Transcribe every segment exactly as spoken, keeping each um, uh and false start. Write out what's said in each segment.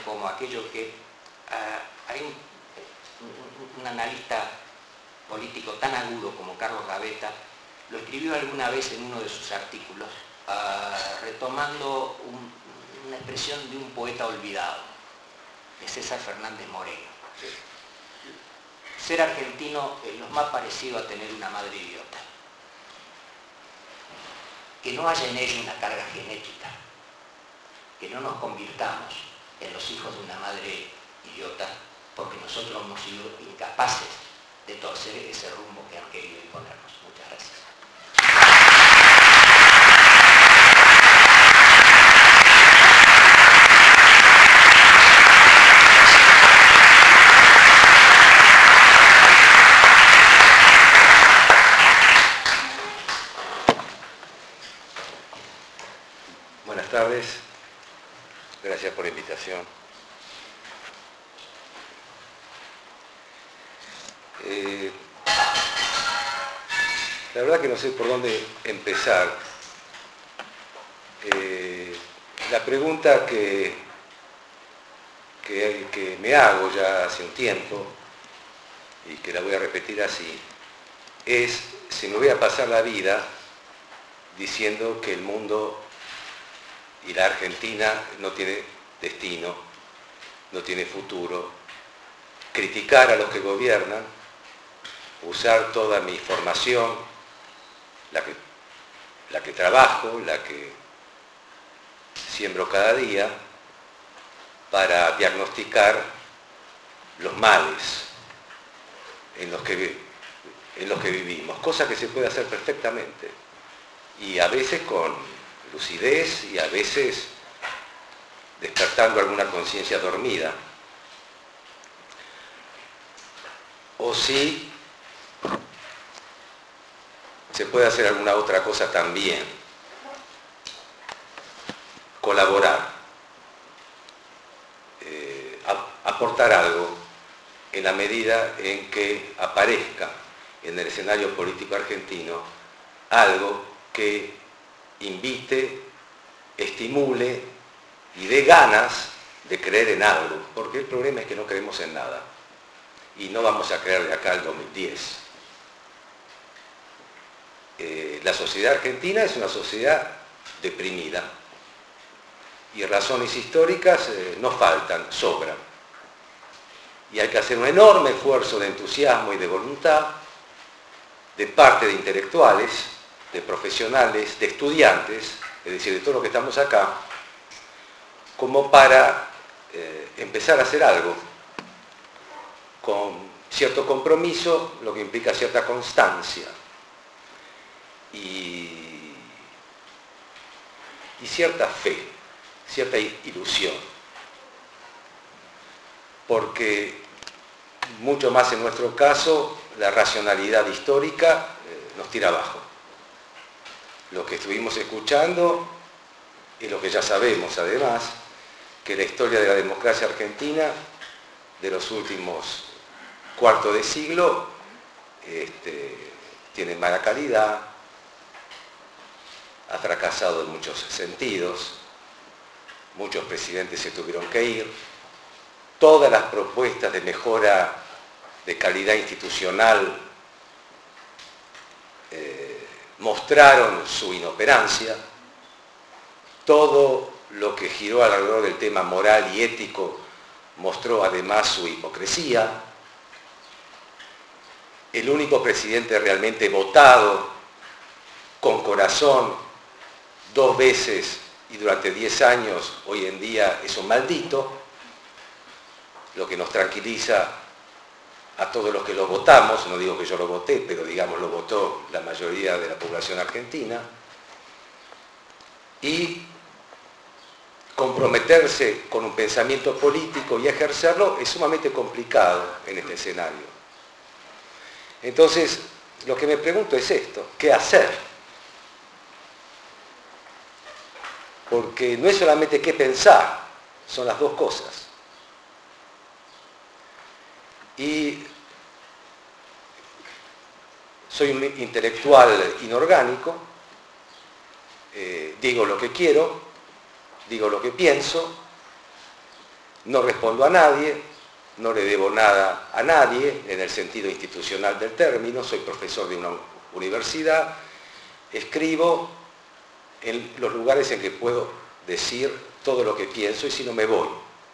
como aquello que uh, hay un, un, un analista político tan agudo como Carlos Gavetta lo escribió alguna vez en uno de sus artículos, uh, retomando un, una expresión de un poeta olvidado, de César Fernández Moreno. Ser argentino es lo más parecido a tener una madre idiota. Que no haya en ello una carga genética, que no nos convirtamos en los hijos de una madre idiota, porque nosotros hemos sido incapaces de torcer ese rumbo que han querido imponernos. Muchas gracias. Buenas tardes, gracias por la invitación. Eh, la verdad que no sé por dónde empezar. Eh, la pregunta que, que, que me hago ya hace un tiempo, y que la voy a repetir así, es si me voy a pasar la vida diciendo que el mundo y la Argentina no tiene destino, no tiene futuro, criticar a los que gobiernan, usar toda mi formación, la que, la que trabajo, la que siembro cada día, para diagnosticar los males en los que, en los que vivimos, cosa que se puede hacer perfectamente, y a veces con lucidez y a veces despertando alguna conciencia dormida. O si se puede hacer alguna otra cosa también, colaborar, eh, aportar algo en la medida en que aparezca en el escenario político argentino algo que invite, estimule y dé ganas de creer en algo, porque el problema es que no creemos en nada y no vamos a creer de acá al dos mil diez. Eh, la sociedad argentina es una sociedad deprimida y razones históricas eh, no faltan, sobran, y hay que hacer un enorme esfuerzo de entusiasmo y de voluntad de parte de intelectuales, de profesionales, de estudiantes, es decir, de todos los que estamos acá, como para eh, empezar a hacer algo con cierto compromiso, lo que implica cierta constancia y, y cierta fe, cierta ilusión, porque mucho más en nuestro caso la racionalidad histórica eh, nos tira abajo. Lo que estuvimos escuchando y lo que ya sabemos además, que la historia de la democracia argentina de los últimos cuarto de siglo este, tiene mala calidad, ha fracasado en muchos sentidos, muchos presidentes se tuvieron que ir, todas las propuestas de mejora de calidad institucional eh, mostraron su inoperancia, todo lo que giró alrededor del tema moral y ético mostró además su hipocresía. El único presidente realmente votado con corazón dos veces y durante diez años hoy en día es un maldito, lo que nos tranquiliza a todos los que lo votamos, no digo que yo lo voté, pero digamos lo votó la mayoría de la población argentina, y comprometerse con un pensamiento político y ejercerlo es sumamente complicado en este escenario. Entonces, lo que me pregunto es esto, ¿qué hacer? Porque no es solamente qué pensar, son las dos cosas. Y soy un intelectual inorgánico, eh, digo lo que quiero, digo lo que pienso, no respondo a nadie, no le debo nada a nadie en el sentido institucional del término, soy profesor de una universidad, escribo en los lugares en que puedo decir todo lo que pienso y si no me voy.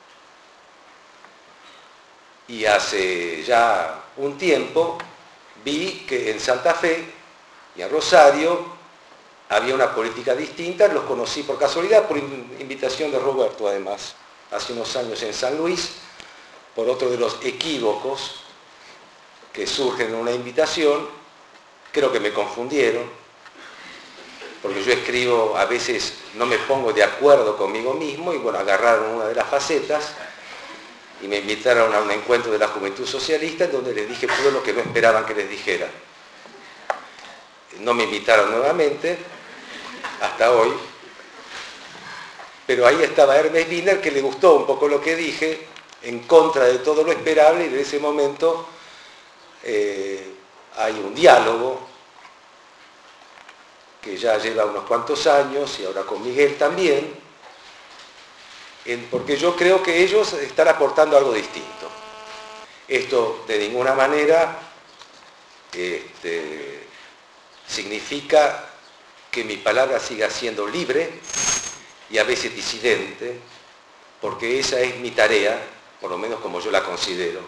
Y hace ya un tiempo vi que en Santa Fe y en Rosario había una política distinta, los conocí por casualidad, por invitación de Roberto además, hace unos años en San Luis, por otro de los equívocos que surgen en una invitación, creo que me confundieron, porque yo escribo, a veces no me pongo de acuerdo conmigo mismo, y bueno, agarraron una de las facetas, y me invitaron a un encuentro de la Juventud Socialista, en donde les dije todo lo que no esperaban que les dijera. No me invitaron nuevamente, hasta hoy, pero ahí estaba Hermes Wiener, que le gustó un poco lo que dije, en contra de todo lo esperable, y de ese momento eh, hay un diálogo que ya lleva unos cuantos años, y ahora con Miguel también, en, porque yo creo que ellos están aportando algo distinto. Esto de ninguna manera este, significa que mi palabra siga siendo libre y a veces disidente, porque esa es mi tarea, por lo menos como yo la considero.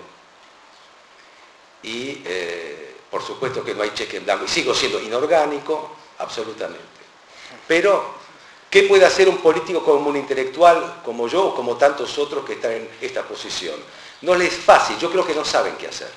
Y eh, por supuesto que no hay cheque en blanco, y sigo siendo inorgánico, absolutamente. Pero, ¿qué puede hacer un político como un intelectual, como yo, o como tantos otros que están en esta posición? No les es fácil, yo creo que no saben qué hacer.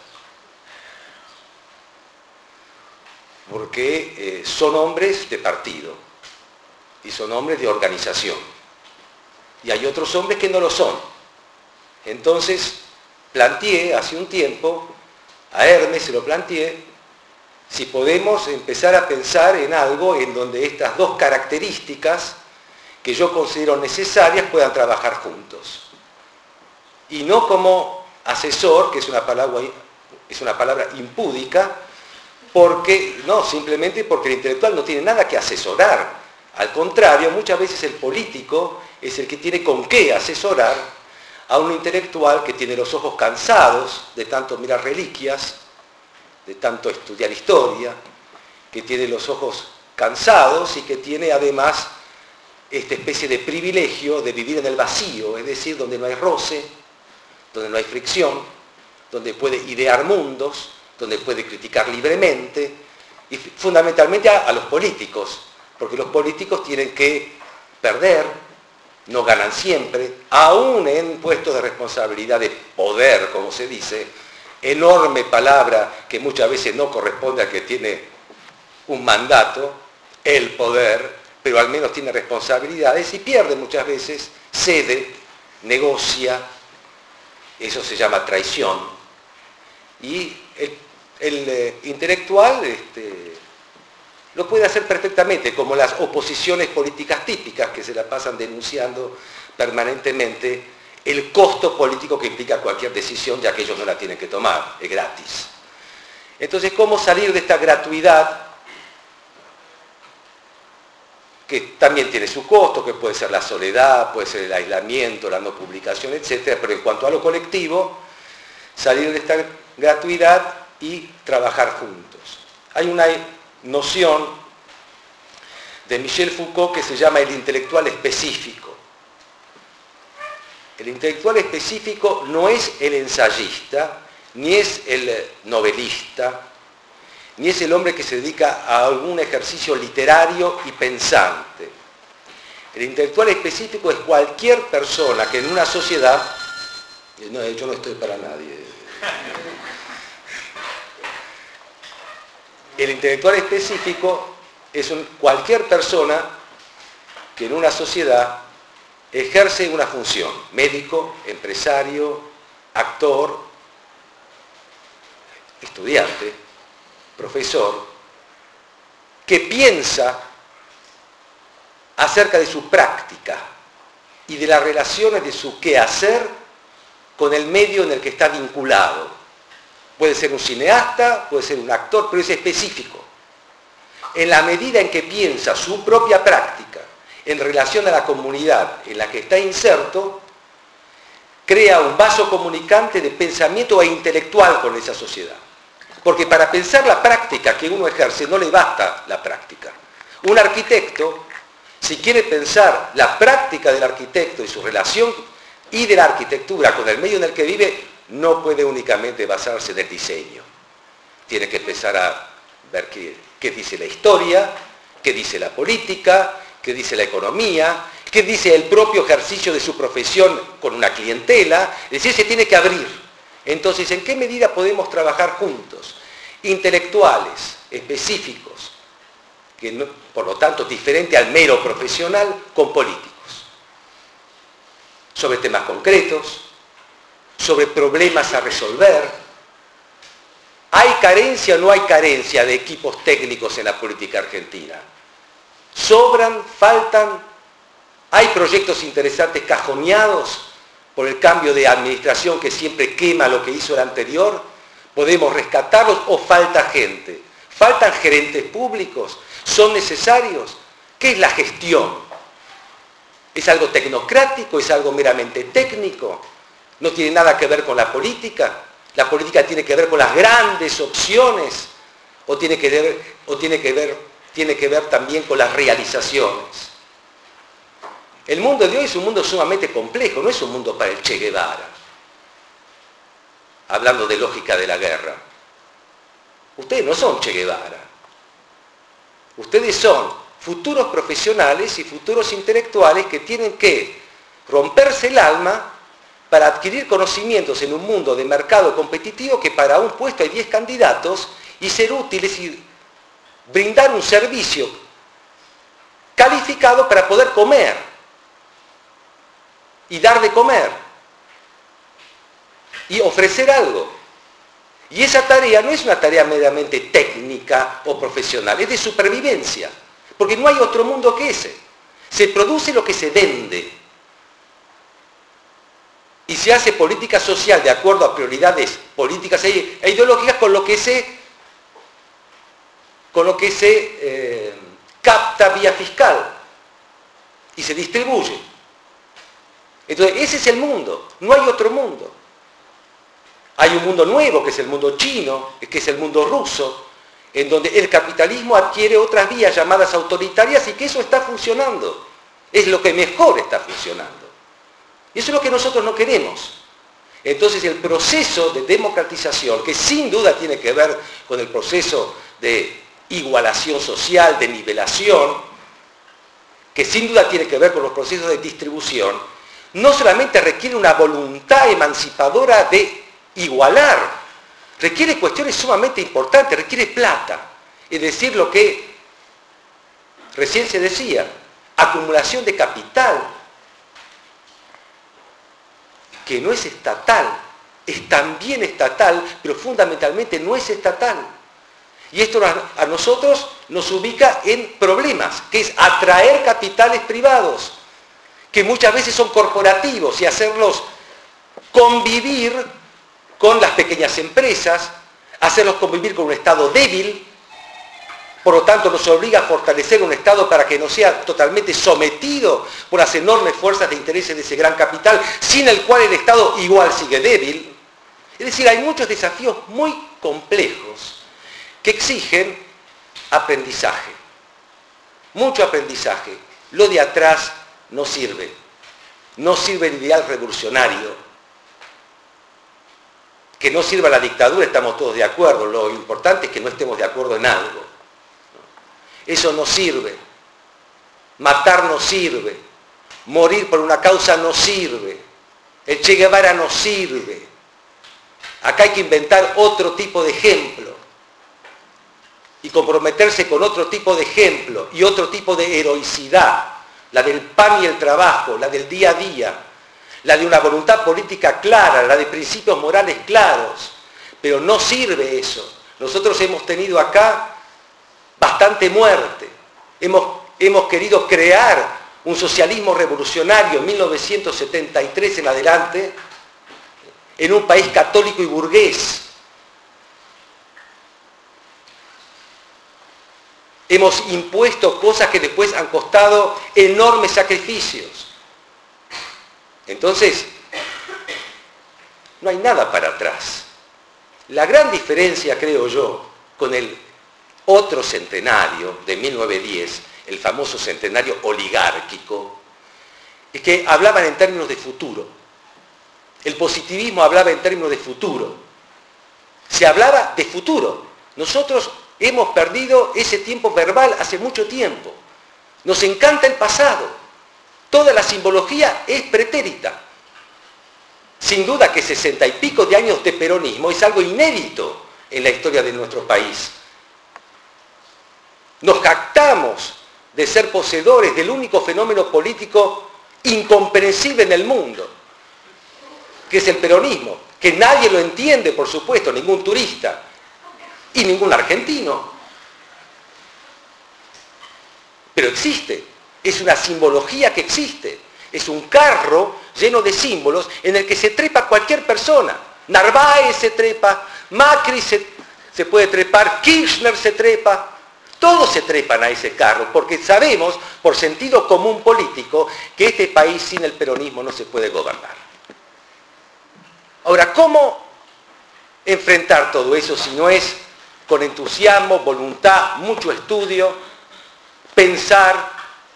Porque eh, son hombres de partido, y son hombres de organización. Y hay otros hombres que no lo son. Entonces, planteé hace un tiempo, a Hermes se lo planteé, si podemos empezar a pensar en algo en donde estas dos características que yo considero necesarias puedan trabajar juntos. Y no como asesor, que es una palabra, es una palabra impúdica, porque, no, simplemente porque el intelectual no tiene nada que asesorar. Al contrario, muchas veces el político es el que tiene con qué asesorar a un intelectual que tiene los ojos cansados de tanto mirar reliquias, de tanto estudiar historia, que tiene los ojos cansados y que tiene además esta especie de privilegio de vivir en el vacío, es decir, donde no hay roce, donde no hay fricción, donde puede idear mundos, donde puede criticar libremente, y fundamentalmente a, a los políticos, porque los políticos tienen que perder, no ganan siempre, aún en puestos de responsabilidad, de poder, como se dice, enorme palabra que muchas veces no corresponde a que tiene un mandato, el poder, pero al menos tiene responsabilidades y pierde muchas veces, cede, negocia, eso se llama traición. Y el, el eh, intelectual este, lo puede hacer perfectamente, como las oposiciones políticas típicas que se la pasan denunciando permanentemente el costo político que implica cualquier decisión, ya que ellos no la tienen que tomar, es gratis. Entonces, ¿cómo salir de esta gratuidad, que también tiene su costo, que puede ser la soledad, puede ser el aislamiento, la no publicación, etcétera, pero en cuanto a lo colectivo, salir de esta gratuidad y trabajar juntos? Hay una noción de Michel Foucault que se llama el intelectual específico. El intelectual específico no es el ensayista, ni es el novelista, ni es el hombre que se dedica a algún ejercicio literario y pensante. El intelectual específico es cualquier persona que en una sociedad... No, yo no estoy para nadie. El intelectual específico es un, cualquier persona que en una sociedad ejerce una función, médico, empresario, actor, estudiante, profesor, que piensa acerca de su práctica y de las relaciones de su quehacer con el medio en el que está vinculado. Puede ser un cineasta, puede ser un actor, pero es específico. En la medida en que piensa su propia práctica en relación a la comunidad en la que está inserto, crea un vaso comunicante de pensamiento e intelectual con esa sociedad. Porque para pensar la práctica que uno ejerce no le basta la práctica. Un arquitecto, si quiere pensar la práctica del arquitecto y su relación y de la arquitectura con el medio en el que vive, no puede únicamente basarse en el diseño. Tiene que empezar a ver qué, qué dice la historia, qué dice la política, qué dice la economía, qué dice el propio ejercicio de su profesión con una clientela. Es decir, se tiene que abrir. Entonces, ¿en qué medida podemos trabajar juntos? Intelectuales, específicos, que no, por lo tanto, diferente al mero profesional, con políticos. Sobre temas concretos, sobre problemas a resolver. ¿Hay carencia o no hay carencia de equipos técnicos en la política argentina? ¿Sobran? ¿Faltan? ¿Hay proyectos interesantes cajoneados por el cambio de administración que siempre quema lo que hizo el anterior? ¿Podemos rescatarlos o falta gente? ¿Faltan gerentes públicos? ¿Son necesarios? ¿Qué es la gestión? ¿Es algo tecnocrático? ¿Es algo meramente técnico? ¿No tiene nada que ver con la política? ¿La política tiene que ver con las grandes opciones? ¿O tiene que ver, o tiene que ver, tiene que ver también con las realizaciones? El mundo de hoy es un mundo sumamente complejo, no es un mundo para el Che Guevara. Hablando de lógica de la guerra. Ustedes no son Che Guevara. Ustedes son futuros profesionales y futuros intelectuales que tienen que romperse el alma para adquirir conocimientos en un mundo de mercado competitivo que para un puesto hay diez candidatos y ser útiles y brindar un servicio calificado para poder comer y dar de comer y ofrecer algo. Y esa tarea no es una tarea meramente técnica o profesional, es de supervivencia, porque no hay otro mundo que ese. Se produce lo que se vende. Y se hace política social de acuerdo a prioridades políticas e ideológicas con lo que se, con lo que se eh, capta vía fiscal y se distribuye. Entonces, ese es el mundo, no hay otro mundo. Hay un mundo nuevo, que es el mundo chino, que es el mundo ruso, en donde el capitalismo adquiere otras vías llamadas autoritarias y que eso está funcionando. Es lo que mejor está funcionando. Y eso es lo que nosotros no queremos. Entonces el proceso de democratización, que sin duda tiene que ver con el proceso de igualación social, de nivelación, que sin duda tiene que ver con los procesos de distribución, no solamente requiere una voluntad emancipadora de igualar, requiere cuestiones sumamente importantes, requiere plata. Es decir, lo que recién se decía, acumulación de capital, que no es estatal, es también estatal, pero fundamentalmente no es estatal. Y esto a nosotros nos ubica en problemas, que es atraer capitales privados, que muchas veces son corporativos, y hacerlos convivir con las pequeñas empresas, hacerlos convivir con un Estado débil. Por lo tanto, nos obliga a fortalecer un Estado para que no sea totalmente sometido por las enormes fuerzas de intereses de ese gran capital, sin el cual el Estado igual sigue débil. Es decir, hay muchos desafíos muy complejos que exigen aprendizaje. Mucho aprendizaje. Lo de atrás no sirve. No sirve el ideal revolucionario. Que no sirva la dictadura, estamos todos de acuerdo. Lo importante es que no estemos de acuerdo en algo. Eso no sirve. Matar no sirve. Morir por una causa no sirve. El Che Guevara no sirve. Acá hay que inventar otro tipo de ejemplo. Y comprometerse con otro tipo de ejemplo y otro tipo de heroicidad. La del pan y el trabajo, la del día a día. La de una voluntad política clara, la de principios morales claros. Pero no sirve eso. Nosotros hemos tenido acá bastante muerte. Hemos, hemos querido crear un socialismo revolucionario en mil novecientos setenta y tres en adelante, en un país católico y burgués. Hemos impuesto cosas que después han costado enormes sacrificios. Entonces, no hay nada para atrás. La gran diferencia, creo yo, con el otro centenario de mil novecientos diez, el famoso centenario oligárquico, es que hablaban en términos de futuro. El positivismo hablaba en términos de futuro. Se hablaba de futuro. Nosotros hemos perdido ese tiempo verbal hace mucho tiempo. Nos encanta el pasado. Toda la simbología es pretérita. Sin duda que sesenta y pico de años de peronismo es algo inédito en la historia de nuestro país. Nos jactamos de ser poseedores del único fenómeno político incomprensible en el mundo, que es el peronismo, que nadie lo entiende, por supuesto, ningún turista y ningún argentino. Pero existe, es una simbología que existe, es un carro lleno de símbolos en el que se trepa cualquier persona. Narváez se trepa, Macri se, se puede trepar, Kirchner se trepa, todos se trepan a ese carro, porque sabemos, por sentido común político, que este país sin el peronismo no se puede gobernar. Ahora, ¿cómo enfrentar todo eso si no es con entusiasmo, voluntad, mucho estudio, pensar,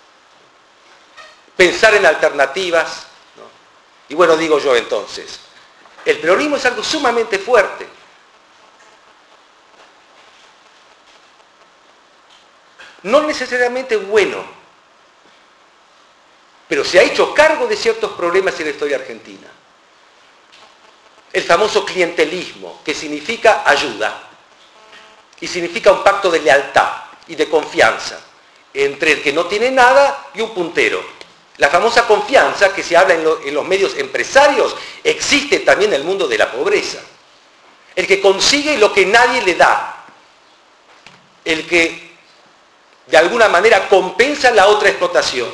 pensar en alternativas, ¿no? Y bueno, digo yo entonces, el peronismo es algo sumamente fuerte. No necesariamente bueno, pero se ha hecho cargo de ciertos problemas en la historia argentina. El famoso clientelismo, que significa ayuda y significa un pacto de lealtad y de confianza entre el que no tiene nada y un puntero. La famosa confianza que se habla en, lo, en los medios empresarios existe también en el mundo de la pobreza. El que consigue lo que nadie le da. El que de alguna manera compensa la otra explotación.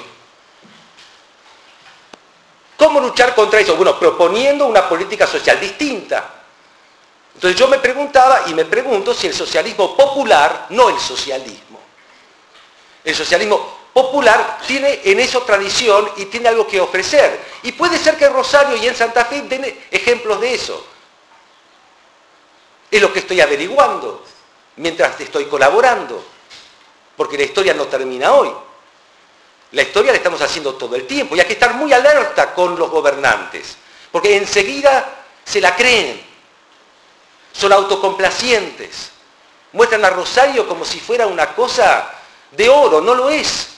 ¿Cómo luchar contra eso? Bueno, proponiendo una política social distinta. Entonces yo me preguntaba y me pregunto si el socialismo popular, no el socialismo, el socialismo popular tiene en eso tradición y tiene algo que ofrecer. Y puede ser que en Rosario y en Santa Fe den ejemplos de eso. Es lo que estoy averiguando mientras estoy colaborando. Porque la historia no termina hoy. La historia la estamos haciendo todo el tiempo y hay que estar muy alerta con los gobernantes, porque enseguida se la creen, son autocomplacientes, muestran a Rosario como si fuera una cosa de oro, no lo es.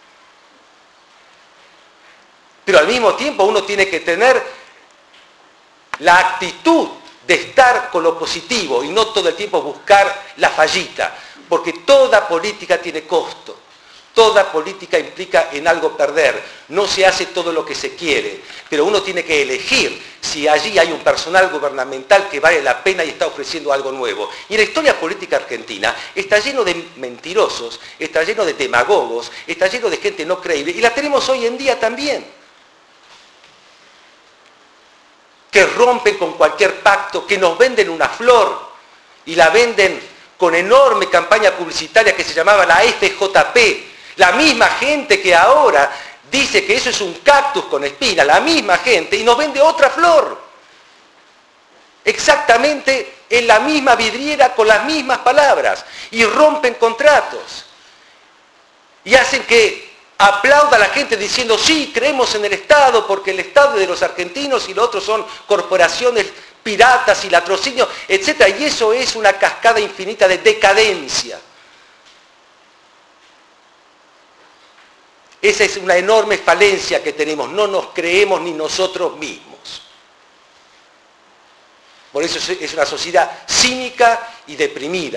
Pero al mismo tiempo uno tiene que tener la actitud de estar con lo positivo y no todo el tiempo buscar la fallita, porque toda política tiene costo. Toda política implica en algo perder. No se hace todo lo que se quiere, pero uno tiene que elegir si allí hay un personal gubernamental que vale la pena y está ofreciendo algo nuevo. Y la historia política argentina está lleno de mentirosos, está lleno de demagogos, está lleno de gente no creíble, y la tenemos hoy en día también. Que rompen con cualquier pacto, que nos venden una flor y la venden con enorme campaña publicitaria que se llamaba la F J P. La misma gente que ahora dice que eso es un cactus con espinas, la misma gente, y nos vende otra flor. Exactamente en la misma vidriera, con las mismas palabras. Y rompen contratos. Y hacen que aplauda a la gente diciendo, sí, creemos en el Estado, porque el Estado es de los argentinos y los otros son corporaciones piratas y latrocinios, etcétera. Y eso es una cascada infinita de decadencia. Esa es una enorme falencia que tenemos, no nos creemos ni nosotros mismos. Por eso es una sociedad cínica y deprimida.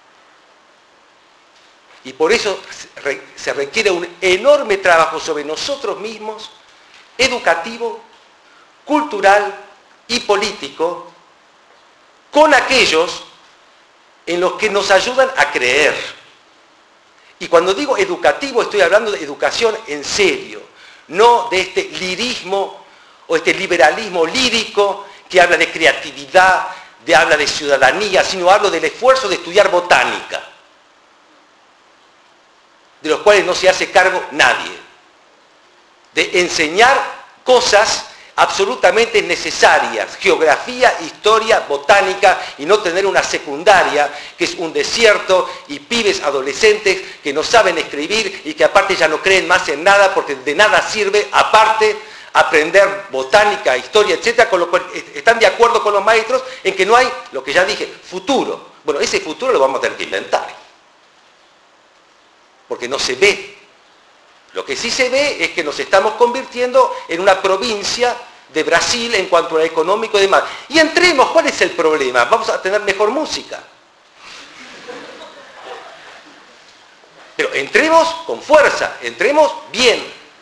Y por eso se requiere un enorme trabajo sobre nosotros mismos, educativo, cultural y político, con aquellos en los que nos ayudan a creer. Y cuando digo educativo estoy hablando de educación en serio, no de este lirismo o este liberalismo lírico que habla de creatividad, de habla de ciudadanía, sino hablo del esfuerzo de estudiar botánica, de los cuales no se hace cargo nadie, de enseñar cosas absolutamente necesarias, geografía, historia, botánica, y no tener una secundaria que es un desierto y pibes adolescentes que no saben escribir y que aparte ya no creen más en nada porque de nada sirve aparte aprender botánica, historia, etcétera, con lo cual están de acuerdo con los maestros en que no hay, lo que ya dije, futuro. Bueno, ese futuro lo vamos a tener que inventar, porque no se ve. Lo que sí se ve es que nos estamos convirtiendo en una provincia de Brasil en cuanto a lo económico y demás. Y entremos, ¿cuál es el problema? Vamos a tener mejor música. Pero entremos con fuerza, entremos bien.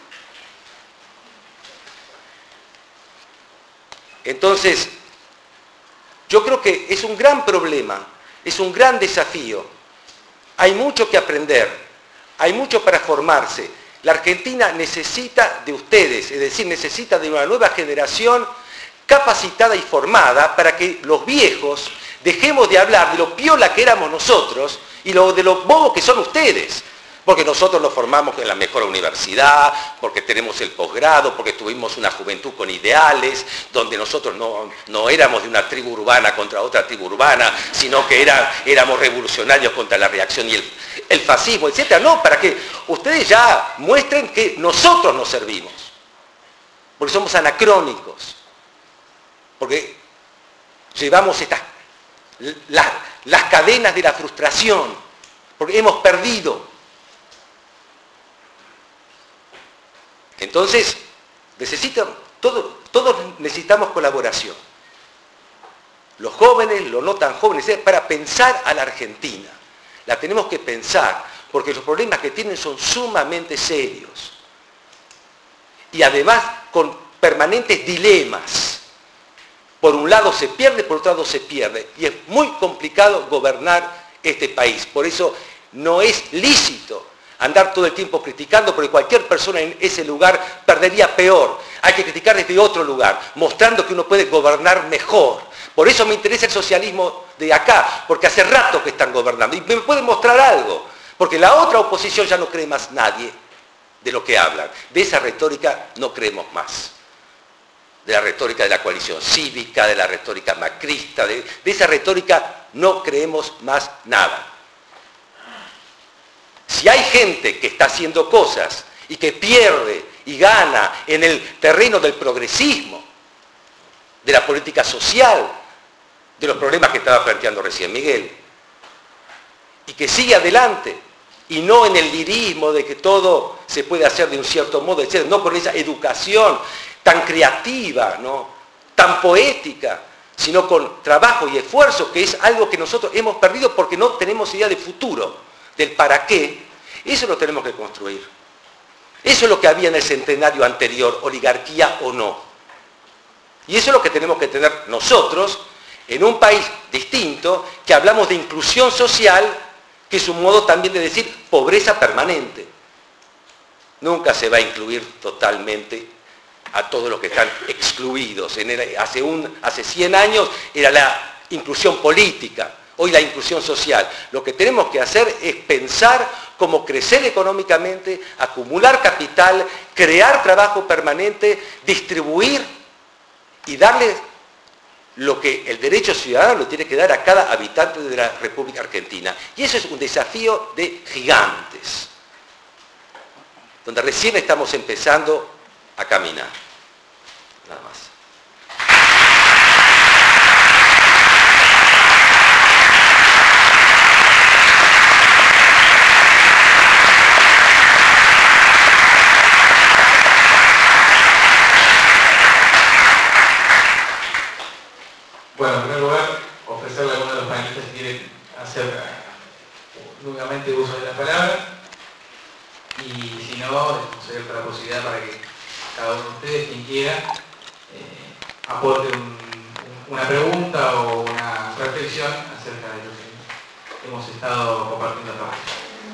Entonces, yo creo que es un gran problema, es un gran desafío. Hay mucho que aprender, hay mucho para formarse. La Argentina necesita de ustedes, es decir, necesita de una nueva generación capacitada y formada para que los viejos dejemos de hablar de lo piola que éramos nosotros y lo, de lo bobos que son ustedes. Porque nosotros nos formamos en la mejor universidad, porque tenemos el posgrado, porque tuvimos una juventud con ideales, donde nosotros no, no éramos de una tribu urbana contra otra tribu urbana, sino que era, éramos revolucionarios contra la reacción y el, el fascismo, etcétera. No, para que ustedes ya muestren que nosotros nos servimos, porque somos anacrónicos, porque llevamos estas, las, las cadenas de la frustración, porque hemos perdido. Entonces, necesitan, todo, todos necesitamos colaboración. Los jóvenes, los no tan jóvenes, para pensar a la Argentina. La tenemos que pensar, porque los problemas que tienen son sumamente serios. Y además con permanentes dilemas. Por un lado se pierde, por otro lado se pierde. Y es muy complicado gobernar este país. Por eso no es lícito andar todo el tiempo criticando, porque cualquier persona en ese lugar perdería peor. Hay que criticar desde otro lugar, mostrando que uno puede gobernar mejor. Por eso me interesa el socialismo de acá, porque hace rato que están gobernando. Y me pueden mostrar algo, porque la otra oposición ya no cree más nadie de lo que hablan. De esa retórica no creemos más. De la retórica de la coalición cívica, de la retórica macrista, de, de esa retórica no creemos más nada. Si hay gente que está haciendo cosas y que pierde y gana en el terreno del progresismo, de la política social, de los problemas que estaba planteando recién Miguel, y que sigue adelante, y no en el lirismo de que todo se puede hacer de un cierto modo, etcétera, no con esa educación tan creativa, ¿no?, tan poética, sino con trabajo y esfuerzo, que es algo que nosotros hemos perdido porque no tenemos idea de futuro, del para qué. Eso lo tenemos que construir. Eso es lo que había en el centenario anterior, oligarquía o no. Y eso es lo que tenemos que tener nosotros en un país distinto, que hablamos de inclusión social, que es un modo también de decir pobreza permanente. Nunca se va a incluir totalmente a todos los que están excluidos. En el, hace, un, hace cien años era la inclusión política. Hoy la inclusión social. Lo que tenemos que hacer es pensar cómo crecer económicamente, acumular capital, crear trabajo permanente, distribuir y darle lo que el derecho ciudadano le tiene que dar a cada habitante de la República Argentina. Y eso es un desafío de gigantes, donde recién estamos empezando a caminar. Nada más. Bueno, en primer lugar, ofrecerle a alguno de los panelistas si quiere hacer nuevamente uso de la palabra, y si no, conceder la posibilidad para que cada uno de ustedes, quien quiera, eh, aporte un, una pregunta o una reflexión acerca de lo que hemos estado compartiendo hasta ahora.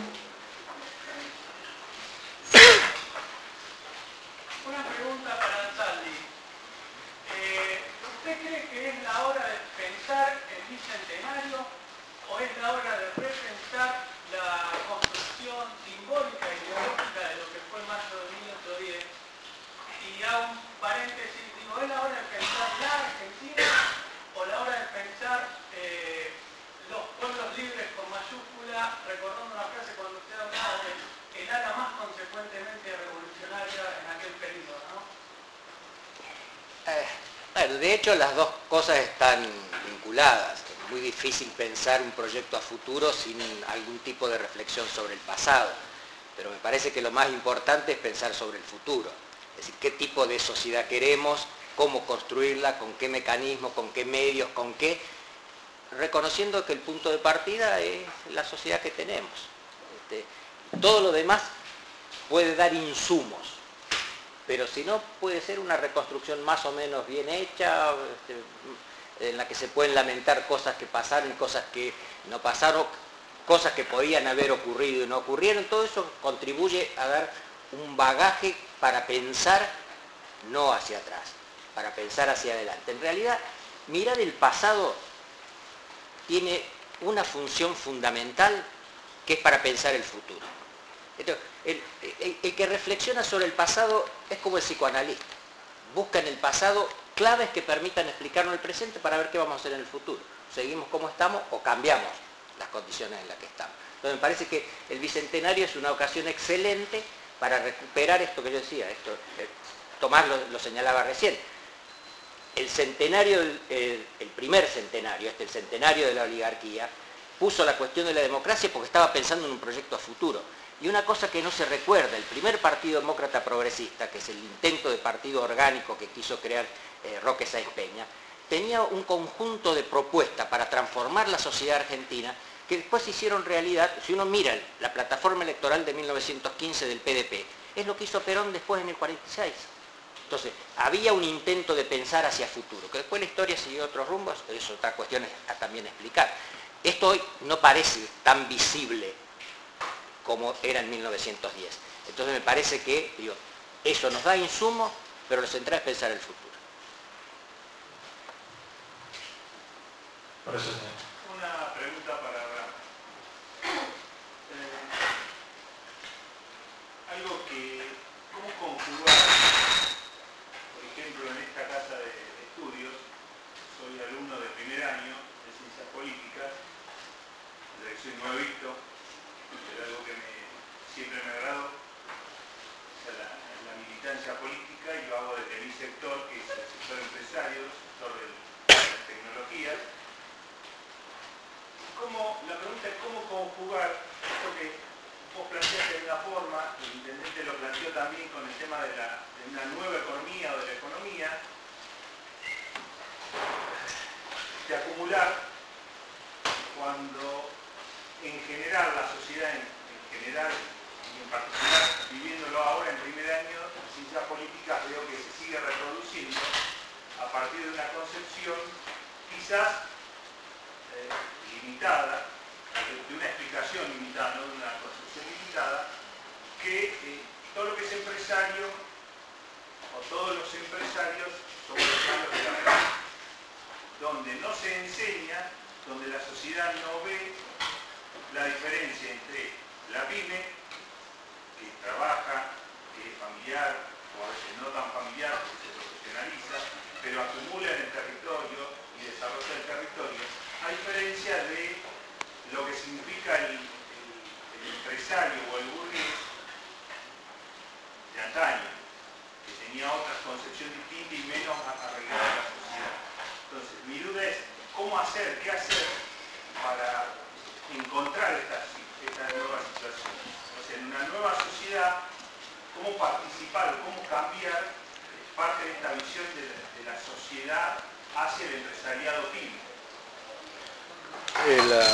Una pregunta para Ansaldi. Eh, ¿Usted cree que es la hora de pensar el bicentenario o es la hora de repensar la construcción simbólica y ideológica de lo que fue mayo de mil novecientos diez? Y hago un paréntesis, digo de hecho las dos cosas están vinculadas. Es muy difícil pensar un proyecto a futuro sin algún tipo de reflexión sobre el pasado. Pero me parece que lo más importante es pensar sobre el futuro. Es decir, qué tipo de sociedad queremos, cómo construirla, con qué mecanismos, con qué medios, con qué... reconociendo que el punto de partida es la sociedad que tenemos. Este, todo lo demás puede dar insumos, pero si no puede ser una reconstrucción más o menos bien hecha, este, en la que se pueden lamentar cosas que pasaron y cosas que no pasaron, cosas que podían haber ocurrido y no ocurrieron. Todo eso contribuye a dar un bagaje para pensar no hacia atrás, para pensar hacia adelante. En realidad, mirar el pasado tiene una función fundamental que es para pensar el futuro. Entonces, el, el, el que reflexiona sobre el pasado es como el psicoanalista. Busca en el pasado claves que permitan explicarnos el presente para ver qué vamos a hacer en el futuro. ¿Seguimos como estamos o cambiamos las condiciones en las que estamos? Entonces me parece que el Bicentenario es una ocasión excelente para recuperar esto que yo decía. Esto, eh, Tomás lo, lo señalaba recién. El centenario, el, el, el primer centenario, este, el centenario de la oligarquía, puso la cuestión de la democracia porque estaba pensando en un proyecto a futuro. Y una cosa que no se recuerda, el primer Partido Demócrata Progresista, que es el intento de partido orgánico que quiso crear eh, Roque Sáenz Peña, tenía un conjunto de propuestas para transformar la sociedad argentina que después se hicieron realidad. Si uno mira la plataforma electoral de mil novecientos quince del P D P, es lo que hizo Perón después en el cuarenta y seis. Entonces, había un intento de pensar hacia futuro, que después la historia siguió otros rumbos, es otra cuestión a también explicar. Esto hoy no parece tan visible como era en mil novecientos diez. Entonces me parece que, digo, eso nos da insumos, pero lo central es pensar el futuro. Por eso, sí. Una pregunta para Abraham. Eh, algo que, ¿cómo conjugar? Por ejemplo, en esta casa de, de estudios, soy alumno de primer año de Ciencias Políticas, de dirección no he visto, pero algo que me, siempre me agradó, o sea, la, la militancia política, y lo hago desde mi sector, que es el sector empresario, el sector de las tecnologías. ¿Cómo, la pregunta es cómo conjugar esto que vos planteaste de una forma, el intendente lo planteó también con el tema de, la, de una nueva economía o de la economía, de acumular cuando en general la sociedad, en, en general y en particular viviéndolo ahora en primer año, ciencias políticas veo que se sigue reproduciendo a partir de una concepción quizás eh, limitada, de una explicación limitada, no de una concepción limitada, que eh, todo lo que es empresario o todos los empresarios son los malos de la verdad, donde no se enseña, donde la sociedad no ve la diferencia entre la pyme, que trabaja, que es familiar, o a veces no tan familiar, que se profesionaliza, pero acumula en el territorio y desarrolla el territorio, a diferencia de lo que significa el, el, el empresario o el burgués de antaño, que tenía otra concepción distinta y menos arraigada a la sociedad. Entonces, mi duda es cómo hacer, qué hacer para encontrar esta, esta nueva situación. O sea, en una nueva sociedad, cómo participar, cómo cambiar parte de esta visión de la, de la sociedad hacia el empresariado pyme. El, uh,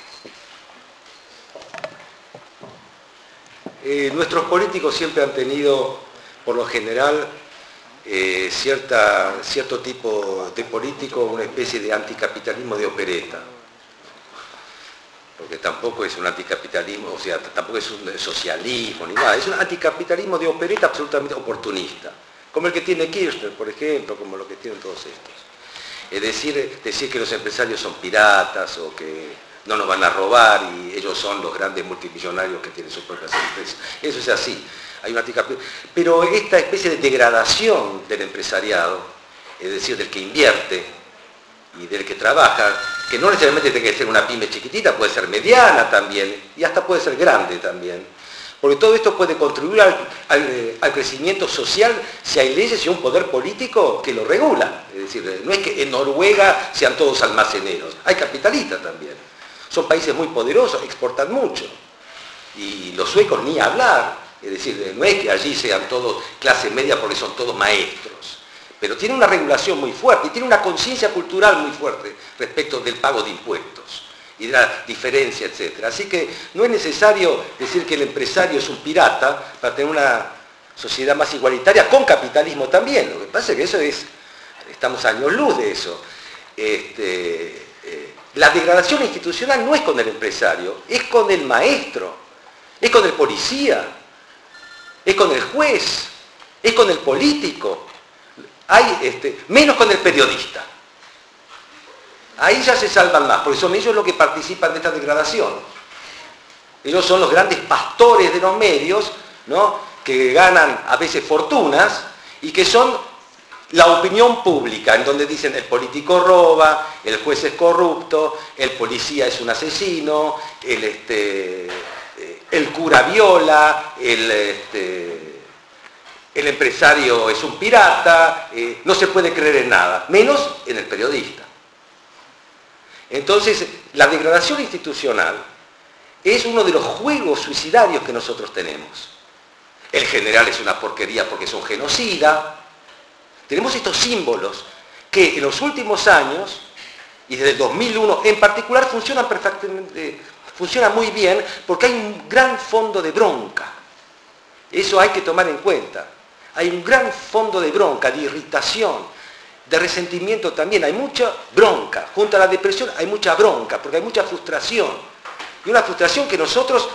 eh, nuestros políticos siempre han tenido, por lo general, eh, cierta, cierto tipo de político, una especie de anticapitalismo de opereta. Porque tampoco es un anticapitalismo, o sea, tampoco es un socialismo ni nada, es un anticapitalismo de opereta absolutamente oportunista, como el que tiene Kirchner, por ejemplo, como lo que tienen todos estos. Es decir, decir que los empresarios son piratas o que no nos van a robar y ellos son los grandes multimillonarios que tienen sus propias empresas. Eso es así. Hay un anticapitalismo. Pero esta especie de degradación del empresariado, es decir, del que invierte y del que trabaja, que no necesariamente tiene que ser una pyme chiquitita, puede ser mediana también y hasta puede ser grande también. Porque todo esto puede contribuir al, al, al crecimiento social si hay leyes y un poder político que lo regula. Es decir, no es que en Noruega sean todos almaceneros, hay capitalistas también. Son países muy poderosos, exportan mucho. Y los suecos ni hablar. Es decir, no es que allí sean todos clase media porque son todos maestros. Pero tiene una regulación muy fuerte y tiene una conciencia cultural muy fuerte respecto del pago de impuestos y de la diferencia, etcétera. Así que no es necesario decir que el empresario es un pirata para tener una sociedad más igualitaria con capitalismo también. Lo que pasa es que eso es, estamos años luz de eso. Este, eh, la degradación institucional no es con el empresario, es con el maestro, es con el policía, es con el juez, es con el político, hay, este, menos con el periodista. Ahí ya se salvan más, porque son ellos los que participan de esta degradación. Ellos son los grandes pastores de los medios, ¿no?, que ganan a veces fortunas y que son la opinión pública, en donde dicen el político roba, el juez es corrupto, el policía es un asesino, el, este, el cura viola, el, este, el empresario es un pirata, eh, no se puede creer en nada, menos en el periodista. Entonces, la degradación institucional es uno de los juegos suicidarios que nosotros tenemos. El general es una porquería porque es un genocida. Tenemos estos símbolos que en los últimos años, y desde el dos mil uno en particular, funcionan perfectamente, funcionan muy bien porque hay un gran fondo de bronca. Eso hay que tomar en cuenta. Hay un gran fondo de bronca, de irritación, de resentimiento también. Hay mucha bronca. Junto a la depresión hay mucha bronca, porque hay mucha frustración. Y una frustración que nosotros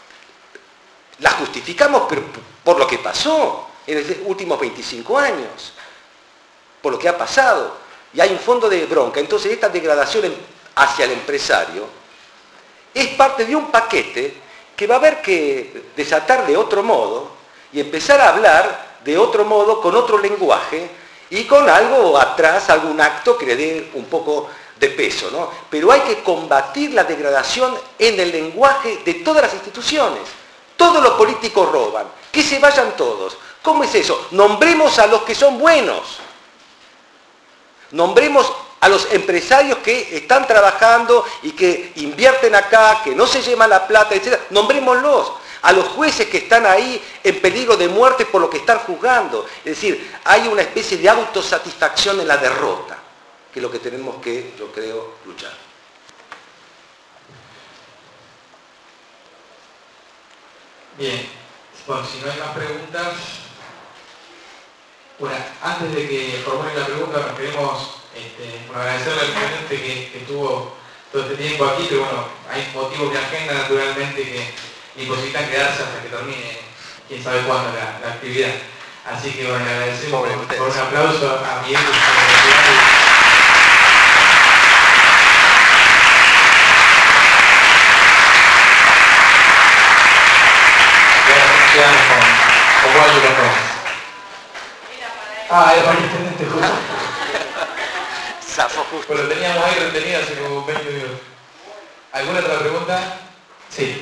la justificamos por lo que pasó en los últimos veinticinco años, por lo que ha pasado. Y hay un fondo de bronca. Entonces esta degradación hacia el empresario es parte de un paquete que va a haber que desatar de otro modo y empezar a hablar de otro modo, con otro lenguaje, y con algo atrás, algún acto que le dé un poco de peso, ¿no? Pero hay que combatir la degradación en el lenguaje de todas las instituciones. Todos los políticos roban, que se vayan todos. ¿Cómo es eso? Nombremos a los que son buenos. Nombremos a los empresarios que están trabajando y que invierten acá, que no se llevan la plata, etcétera. Nombrémoslos. A los jueces que están ahí en peligro de muerte por lo que están juzgando. Es decir, hay una especie de autosatisfacción en la derrota, que es lo que tenemos que, yo creo, luchar. Bien, bueno, si no hay más preguntas, bueno, antes de que formulen la pregunta, nos queremos este, bueno, agradecerle al ponente que, que estuvo todo este tiempo aquí, pero bueno, hay motivos de agenda naturalmente que imposibilitan quedarse hasta que termine, quién sabe cuándo, la, la actividad. Así que bueno, le agradecemos por, por un aplauso a Miguel. Quedamos con, con Guayo López. Ah, era para el intendente justo. Zafo justo. Pues lo teníamos ahí retenido hace como veinte minutos. ¿Alguna otra pregunta? Sí.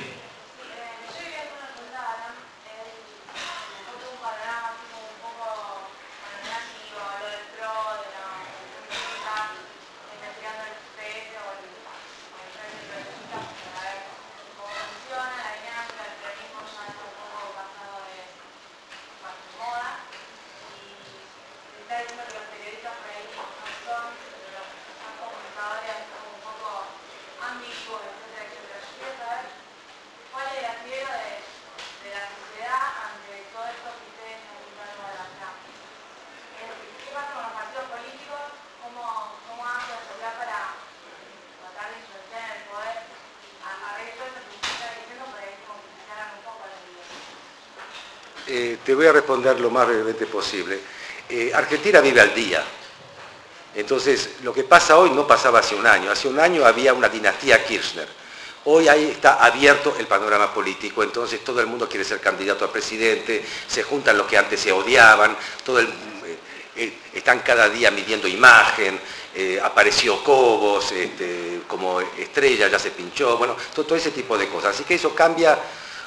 Eh, te voy a responder lo más brevemente posible. Eh, Argentina vive al día. Entonces, lo que pasa hoy no pasaba hace un año. Hace un año había una dinastía Kirchner. Hoy ahí está abierto el panorama político, entonces todo el mundo quiere ser candidato a presidente, se juntan los que antes se odiaban, todo el, eh, eh, están cada día midiendo imagen, eh, apareció Cobos este, como estrella, ya se pinchó, bueno, todo, todo ese tipo de cosas. Así que eso cambia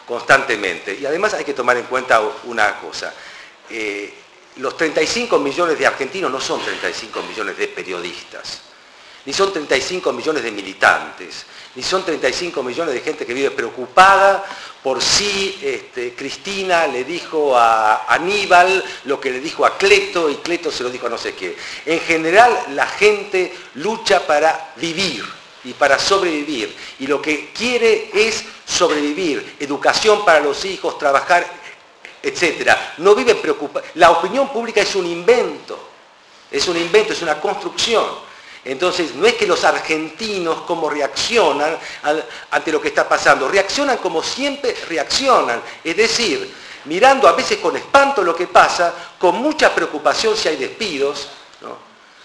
constantemente. Y además hay que tomar en cuenta una cosa. Eh, los treinta y cinco millones de argentinos no son treinta y cinco millones de periodistas, ni son treinta y cinco millones de militantes, ni son treinta y cinco millones de gente que vive preocupada por si este, Cristina le dijo a Aníbal lo que le dijo a Cleto y Cleto se lo dijo a no sé qué. En general la gente lucha para vivir y para sobrevivir, y lo que quiere es sobrevivir, educación para los hijos, trabajar, etcétera. No viven preocupados. La opinión pública es un invento, es un invento, es una construcción. Entonces, no es que los argentinos cómo reaccionan al, ante lo que está pasando, reaccionan como siempre reaccionan, es decir, mirando a veces con espanto lo que pasa, con mucha preocupación si hay despidos, ¿no?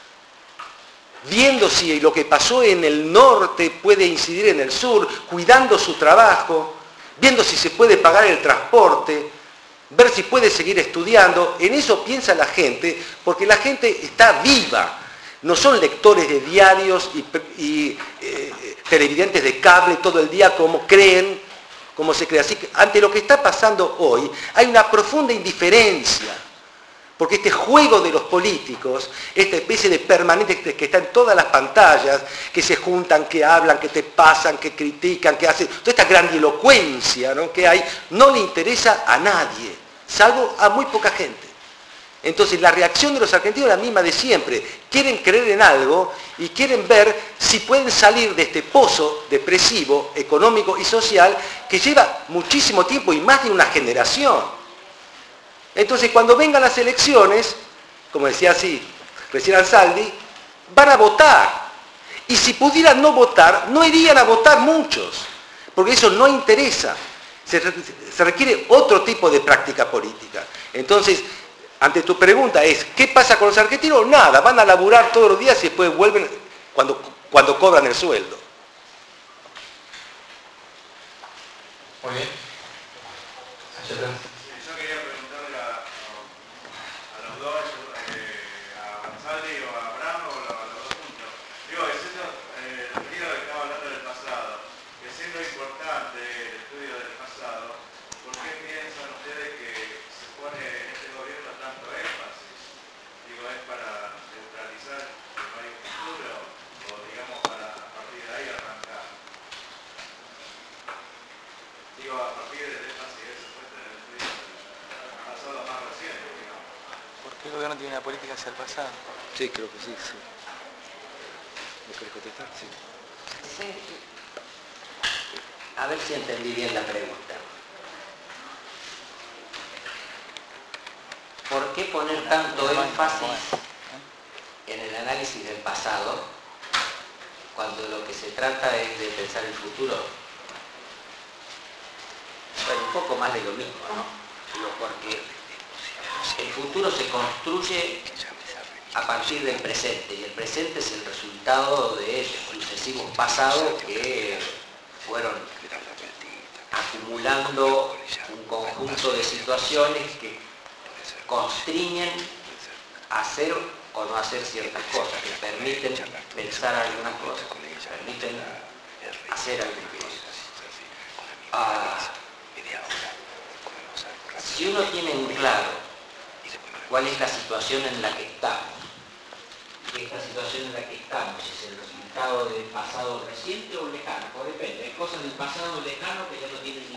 Viendo si lo que pasó en el norte puede incidir en el sur, cuidando su trabajo, viendo si se puede pagar el transporte, ver si puede seguir estudiando. En eso piensa la gente, porque la gente está viva. No son lectores de diarios y, y eh, televidentes de cable todo el día como creen, como se cree. Así que ante lo que está pasando hoy hay una profunda indiferencia, porque este juego de los políticos, esta especie de permanente que está en todas las pantallas, que se juntan, que hablan, que te pasan, que critican, que hacen, toda esta grandilocuencia, ¿no?, que hay, no le interesa a nadie, salvo a muy poca gente. Entonces la reacción de los argentinos es la misma de siempre. Quieren creer en algo y quieren ver si pueden salir de este pozo depresivo, económico y social que lleva muchísimo tiempo y más de una generación. Entonces cuando vengan las elecciones, como decía así recién Ansaldi, van a votar. Y si pudieran no votar, no irían a votar muchos, porque eso no interesa. Se, se requiere otro tipo de práctica política. Entonces, ante tu pregunta es, ¿qué pasa con los argentinos? Nada, van a laburar todos los días y después vuelven cuando, cuando cobran el sueldo. Muy bien. Allá atrás. Yo quería preguntarle a, a los dos, eh, a Ansaldi o a Abraham o a los dos juntos. Digo, es eso, eh, el libro que estaba hablando del pasado, que siendo importante el estudio del pasado, ¿por qué piensan ustedes que se pone en este gobierno tanto énfasis? Digo, ¿es para neutralizar que no hay futuro o digamos para a partir de ahí arrancar? Digo, a partir del énfasis ese puesto en el estudio del pasado más reciente, digamos. ¿Por qué el gobierno tiene una política hacia el pasado? Sí, creo que sí, sí. ¿Me querés contestar? Sí. Sí. A ver si entendí bien la pregunta. ¿Por qué poner tanto énfasis en el análisis del pasado cuando lo que se trata es de pensar el futuro? Bueno, un poco más de lo mismo, ¿no? Digo, porque el futuro se construye a partir del presente, y el presente es el resultado de sucesivos pasados que fueron acumulando un conjunto de situaciones que constriñen a hacer o no hacer ciertas cosas, que permiten pensar algunas cosas, que permiten hacer algunas cosas. Ah, si uno tiene en claro cuál es la situación en la que estamos, y esta situación en la que estamos es el resultado del pasado reciente o lejano, pues depende, hay cosas del pasado lejano que ya no tienen